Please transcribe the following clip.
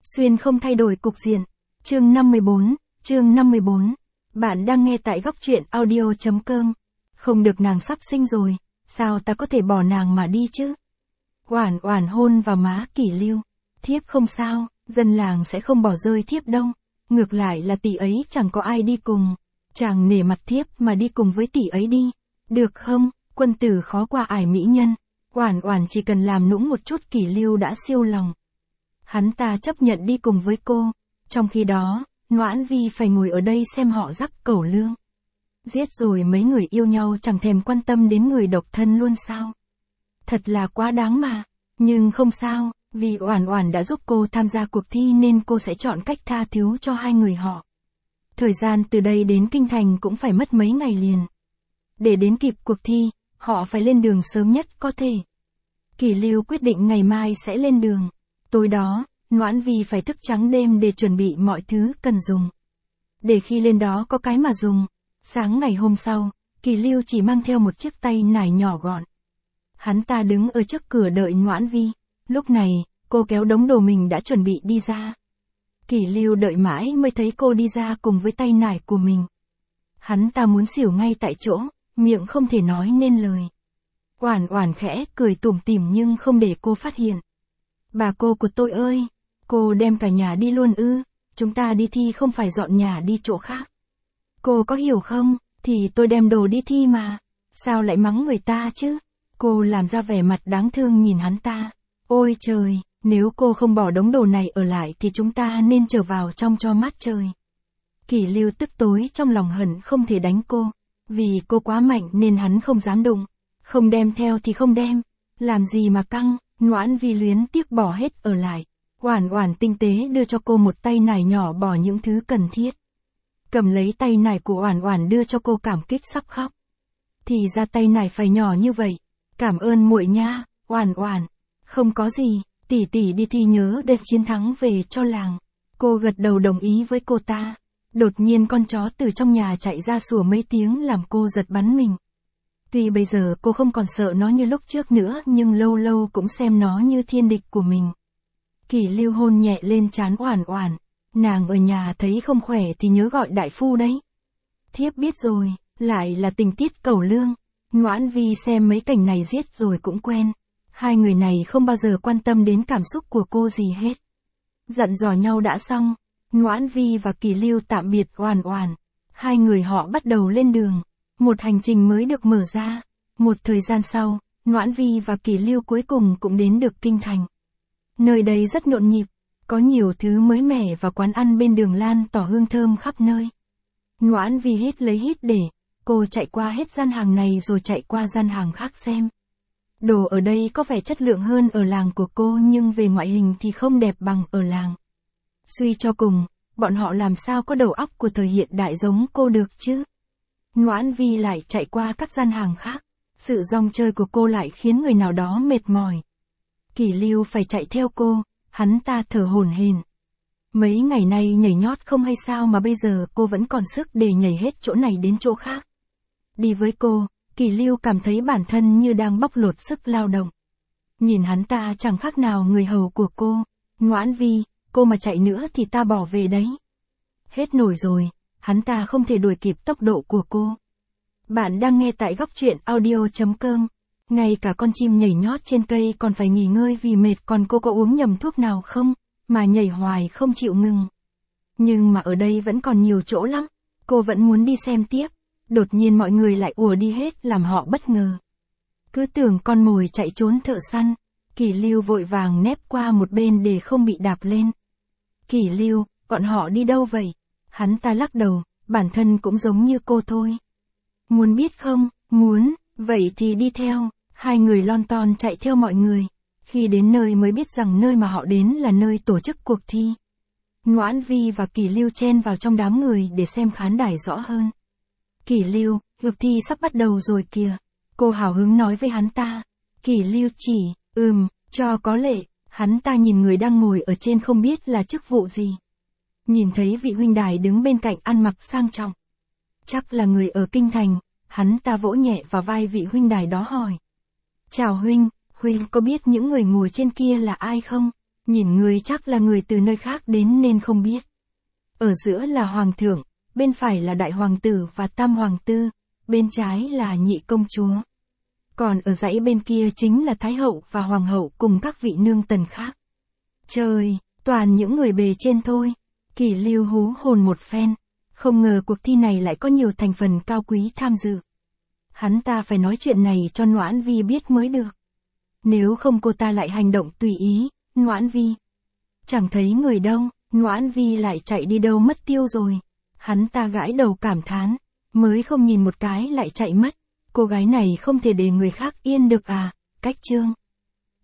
Xuyên không thay đổi cục diện. Chương 54. Bạn đang nghe tại góc truyện audio.com. Không được, nàng sắp sinh rồi, sao ta có thể bỏ nàng mà đi chứ? Oản Oản hôn vào má Kỷ Lưu. Thiếp không sao, dân làng sẽ không bỏ rơi thiếp đâu. Ngược lại là tỷ ấy chẳng có ai đi cùng. Chàng nể mặt thiếp mà đi cùng với tỷ ấy đi. Được không? Quân tử khó qua ải mỹ nhân. Oản Oản chỉ cần làm nũng một chút Kỷ Lưu đã siêu lòng. Hắn ta chấp nhận đi cùng với cô. Trong khi đó, Noãn Vi phải ngồi ở đây xem họ rắc cẩu lương. Giết rồi mấy người yêu nhau chẳng thèm quan tâm đến người độc thân luôn sao? Thật là quá đáng mà. Nhưng không sao, vì Oản Oản đã giúp cô tham gia cuộc thi nên cô sẽ chọn cách tha thứ cho hai người họ. Thời gian từ đây đến Kinh Thành cũng phải mất mấy ngày liền. Để đến kịp cuộc thi, họ phải lên đường sớm nhất có thể. Kỷ Lưu quyết định ngày mai sẽ lên đường. Tối đó, Noãn Vi phải thức trắng đêm để chuẩn bị mọi thứ cần dùng. Để khi lên đó có cái mà dùng. Sáng ngày hôm sau, Kỷ Lưu chỉ mang theo một chiếc tay nải nhỏ gọn. Hắn ta đứng ở trước cửa đợi Noãn Vi. Lúc này, cô kéo đống đồ mình đã chuẩn bị đi ra. Kỷ Lưu đợi mãi mới thấy cô đi ra cùng với tay nải của mình. Hắn ta muốn xỉu ngay tại chỗ, miệng không thể nói nên lời. Oản Oản khẽ cười tủm tỉm nhưng không để cô phát hiện. Bà cô của tôi ơi, cô đem cả nhà đi luôn ư? Chúng ta đi thi không phải dọn nhà đi chỗ khác. Cô có hiểu không, thì tôi đem đồ đi thi mà. Sao lại mắng người ta chứ? Cô làm ra vẻ mặt đáng thương nhìn hắn ta. Ôi trời, nếu cô không bỏ đống đồ này ở lại thì chúng ta nên trở vào trong cho mát trời. Kỷ Lưu tức tối trong lòng hận không thể đánh cô. Vì cô quá mạnh nên hắn không dám đụng. Không đem theo thì không đem. Làm gì mà căng. Noãn Vi luyến tiếc bỏ hết ở lại. Oản Oản tinh tế đưa cho cô một tay nải nhỏ bỏ những thứ cần thiết. Cầm lấy tay nải của Oản Oản đưa cho cô cảm kích sắp khóc. Thì ra tay nải phải nhỏ như vậy. Cảm ơn muội nha, Oản Oản. Không có gì, tỷ tỷ đi thi nhớ đem chiến thắng về cho làng. Cô gật đầu đồng ý với cô ta. Đột nhiên con chó từ trong nhà chạy ra sủa mấy tiếng làm cô giật bắn mình. Tuy bây giờ cô không còn sợ nó như lúc trước nữa nhưng lâu lâu cũng xem nó như thiên địch của mình. Kỷ Lưu hôn nhẹ lên trán Oản Oản. Nàng ở nhà thấy không khỏe thì nhớ gọi đại phu đấy. Thiếp biết rồi, lại là tình tiết cẩu lương. Noãn Vi xem mấy cảnh này giết rồi cũng quen. Hai người này không bao giờ quan tâm đến cảm xúc của cô gì hết. Dặn dò nhau đã xong, Noãn Vi và Kỷ Lưu tạm biệt Oản Oản. Hai người họ bắt đầu lên đường. Một hành trình mới được mở ra. Một thời gian sau, Noãn Vi và Kỷ Lưu cuối cùng cũng đến được Kinh Thành. Nơi đây rất nhộn nhịp, có nhiều thứ mới mẻ và quán ăn bên đường lan tỏa hương thơm khắp nơi. Noãn Vi hít lấy hít để, cô chạy qua hết gian hàng này rồi chạy qua gian hàng khác xem. Đồ ở đây có vẻ chất lượng hơn ở làng của cô nhưng về ngoại hình thì không đẹp bằng ở làng. Suy cho cùng, bọn họ làm sao có đầu óc của thời hiện đại giống cô được chứ? Noãn Vi lại chạy qua các gian hàng khác. Sự rong chơi của cô lại khiến người nào đó mệt mỏi. Kỷ Lưu phải chạy theo cô, hắn ta thở hổn hển. Mấy ngày nay nhảy nhót không hay sao mà bây giờ cô vẫn còn sức để nhảy hết chỗ này đến chỗ khác. Đi với cô, Kỷ Lưu cảm thấy bản thân như đang bóc lột sức lao động. Nhìn hắn ta chẳng khác nào người hầu của cô. Noãn Vi, cô mà chạy nữa thì ta bỏ về đấy. Hết nổi rồi, hắn ta không thể đuổi kịp tốc độ của cô. Bạn đang nghe tại góc truyện audio.com. Ngay cả con chim nhảy nhót trên cây còn phải nghỉ ngơi vì mệt, còn cô có uống nhầm thuốc nào không, mà nhảy hoài không chịu ngừng. Nhưng mà ở đây vẫn còn nhiều chỗ lắm, cô vẫn muốn đi xem tiếp. Đột nhiên mọi người lại ùa đi hết làm họ bất ngờ. Cứ tưởng con mồi chạy trốn thợ săn, Kỷ Lưu vội vàng nép qua một bên để không bị đạp lên. Kỷ Lưu, bọn họ đi đâu vậy? Hắn ta lắc đầu, bản thân cũng giống như cô thôi. Muốn biết không? Muốn, vậy thì đi theo. Hai người lon ton chạy theo mọi người. Khi đến nơi mới biết rằng nơi mà họ đến là nơi tổ chức cuộc thi. Noãn Vi và Kỷ Lưu chen vào trong đám người để xem khán đài rõ hơn. Kỷ Lưu, cuộc thi sắp bắt đầu rồi kìa. Cô hào hứng nói với hắn ta. Kỷ Lưu chỉ, cho có lệ. Hắn ta nhìn người đang ngồi ở trên không biết là chức vụ gì. Nhìn thấy vị huynh đài đứng bên cạnh ăn mặc sang trọng. Chắc là người ở Kinh Thành. Hắn ta vỗ nhẹ vào vai vị huynh đài đó hỏi. Chào huynh, huynh có biết những người ngồi trên kia là ai không? Nhìn người chắc là người từ nơi khác đến nên không biết. Ở giữa là hoàng thượng, bên phải là đại hoàng tử và tam hoàng tử, bên trái là nhị công chúa. Còn ở dãy bên kia chính là thái hậu và hoàng hậu cùng các vị nương tần khác. Trời, toàn những người bề trên thôi. Kỷ Lưu hú hồn một phen, không ngờ cuộc thi này lại có nhiều thành phần cao quý tham dự. Hắn ta phải nói chuyện này cho Noãn Vi biết mới được. Nếu không cô ta lại hành động tùy ý, Noãn Vi. Chẳng thấy người đâu, Noãn Vi lại chạy đi đâu mất tiêu rồi. Hắn ta gãi đầu cảm thán, mới không nhìn một cái lại chạy mất. Cô gái này không thể để người khác yên được à, Cách Chương.